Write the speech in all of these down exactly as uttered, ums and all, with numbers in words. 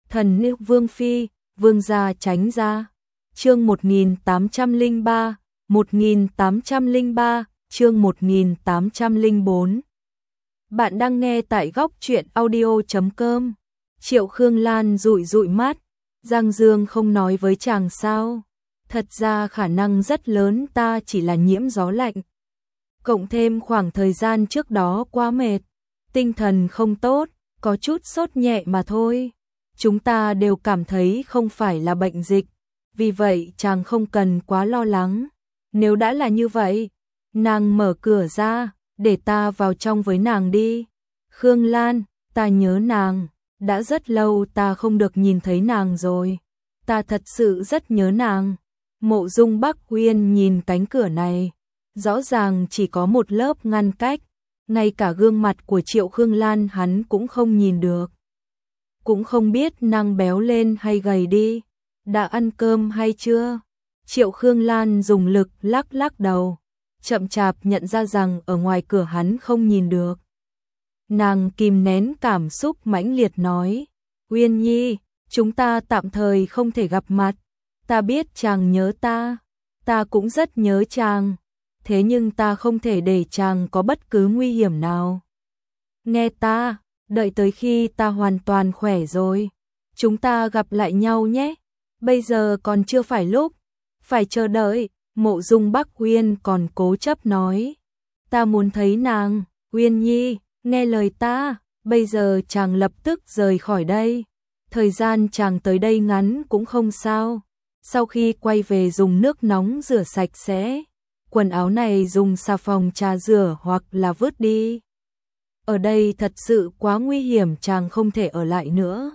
Thần nữ Vương Phi, Vương gia tránh ra. Chương một nghìn tám trăm lẻ ba, một nghìn tám trăm lẻ ba, chương một nghìn tám trăm lẻ bốn. Bạn đang nghe tại góc truyện audio chấm com. Triệu Khương Lan dụi dụi mắt, Giang Dương không nói với chàng sao? Thật ra khả năng rất lớn ta chỉ là nhiễm gió lạnh. Cộng thêm khoảng thời gian trước đó quá mệt, tinh thần không tốt, có chút sốt nhẹ mà thôi. Chúng ta đều cảm thấy không phải là bệnh dịch, vì vậy chàng không cần quá lo lắng. Nếu đã là như vậy, nàng mở cửa ra, để ta vào trong với nàng đi. Khương Lan, ta nhớ nàng, đã rất lâu ta không được nhìn thấy nàng rồi. Ta thật sự rất nhớ nàng. Mộ Dung Bắc Uyên nhìn cánh cửa này, rõ ràng chỉ có một lớp ngăn cách, ngay cả gương mặt của Triệu Khương Lan hắn cũng không nhìn được. Cũng không biết nàng béo lên hay gầy đi, đã ăn cơm hay chưa? Triệu Khương Lan dùng lực lắc lắc đầu, chậm chạp nhận ra rằng ở ngoài cửa hắn không nhìn được. Nàng kìm nén cảm xúc mãnh liệt nói, Uyên Nhi, chúng ta tạm thời không thể gặp mặt. Ta biết chàng nhớ ta, ta cũng rất nhớ chàng, thế nhưng ta không thể để chàng có bất cứ nguy hiểm nào. Nghe ta, đợi tới khi ta hoàn toàn khỏe rồi, chúng ta gặp lại nhau nhé. Bây giờ còn chưa phải lúc, phải chờ đợi. Mộ Dung Bắc Uyên còn cố chấp nói, ta muốn thấy nàng. Uyên Nhi, nghe lời ta, bây giờ chàng lập tức rời khỏi đây. Thời gian chàng tới đây ngắn cũng không sao. Sau khi quay về dùng nước nóng rửa sạch sẽ, quần áo này dùng xà phòng trà rửa hoặc là vứt đi. Ở đây thật sự quá nguy hiểm, chàng không thể ở lại nữa.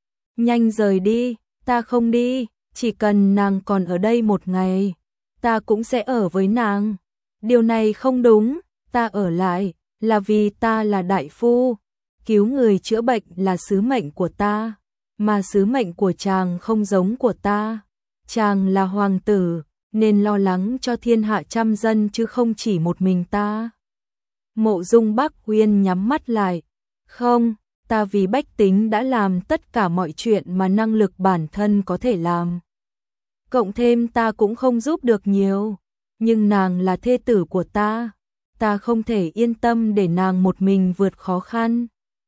Nhanh rời đi, ta không đi, chỉ cần nàng còn ở đây một ngày, ta cũng sẽ ở với nàng. Điều này không đúng, ta ở lại là vì ta là đại phu, cứu người chữa bệnh là sứ mệnh của ta, mà sứ mệnh của chàng không giống của ta. Chàng là hoàng tử, nên lo lắng cho thiên hạ trăm dân chứ không chỉ một mình ta. Mộ Dung Bắc Uyên nhắm mắt lại, không, ta vì bách tính đã làm tất cả mọi chuyện mà năng lực bản thân có thể làm. Cộng thêm ta cũng không giúp được nhiều, nhưng nàng là thê tử của ta, ta không thể yên tâm để nàng một mình vượt khó khăn.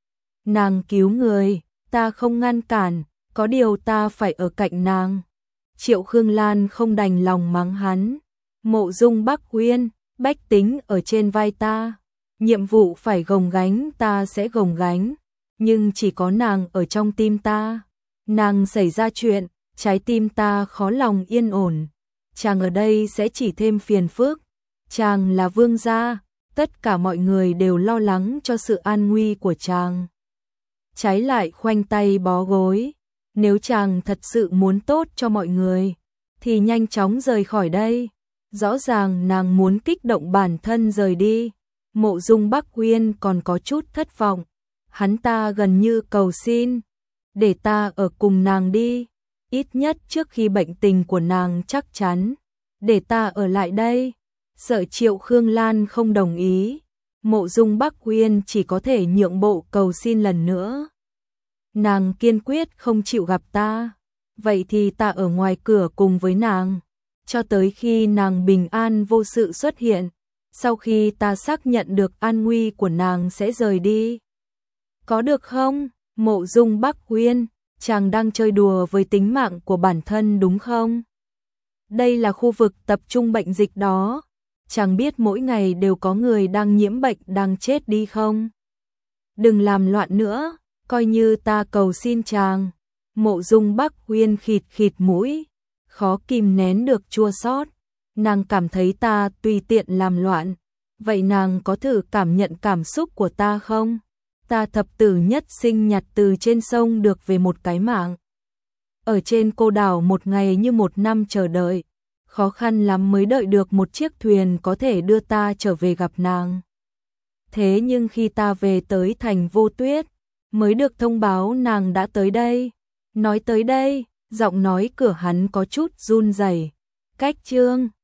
Nàng cứu người, ta không ngăn cản, có điều ta phải ở cạnh nàng. Triệu Khương Lan không đành lòng mắng hắn. Mộ Dung Bắc Uyên, bách tính ở trên vai ta, nhiệm vụ phải gồng gánh ta sẽ gồng gánh, nhưng chỉ có nàng ở trong tim ta. Nàng xảy ra chuyện, trái tim ta khó lòng yên ổn. Chàng ở đây sẽ chỉ thêm phiền phức. Chàng là vương gia, tất cả mọi người đều lo lắng cho sự an nguy của chàng. Trái lại khoanh tay bó gối. Nếu chàng thật sự muốn tốt cho mọi người, thì nhanh chóng rời khỏi đây. Rõ ràng nàng muốn kích động bản thân rời đi. Mộ Dung Bắc Uyên còn có chút thất vọng. Hắn ta gần như cầu xin, để ta ở cùng nàng đi. Ít nhất trước khi bệnh tình của nàng chắc chắn, để ta ở lại đây. Sợ Triệu Khương Lan không đồng ý, Mộ Dung Bắc Uyên chỉ có thể nhượng bộ cầu xin lần nữa. Nàng kiên quyết không chịu gặp ta, vậy thì ta ở ngoài cửa cùng với nàng, cho tới khi nàng bình an vô sự xuất hiện. Sau khi ta xác nhận được an nguy của nàng sẽ rời đi. Có được không? Mộ Dung Bắc Uyên, chàng đang chơi đùa với tính mạng của bản thân đúng không? Đây là khu vực tập trung bệnh dịch đó. Chàng biết mỗi ngày đều có người đang nhiễm bệnh đang chết đi không? Đừng làm loạn nữa, coi như ta cầu xin chàng. Mộ Dung Bắc Uyên khịt khịt mũi, khó kìm nén được chua xót. Nàng cảm thấy ta tùy tiện làm loạn, vậy nàng có thử cảm nhận cảm xúc của ta không? Ta thập tử nhất sinh nhặt từ trên sông được về một cái mạng. Ở trên cô đảo một ngày như một năm chờ đợi, khó khăn lắm mới đợi được một chiếc thuyền có thể đưa ta trở về gặp nàng. Thế nhưng khi ta về tới thành Vô Tuyết, mới được thông báo nàng đã tới đây. Nói tới đây, giọng nói cửa hắn có chút run rẩy. Cách chương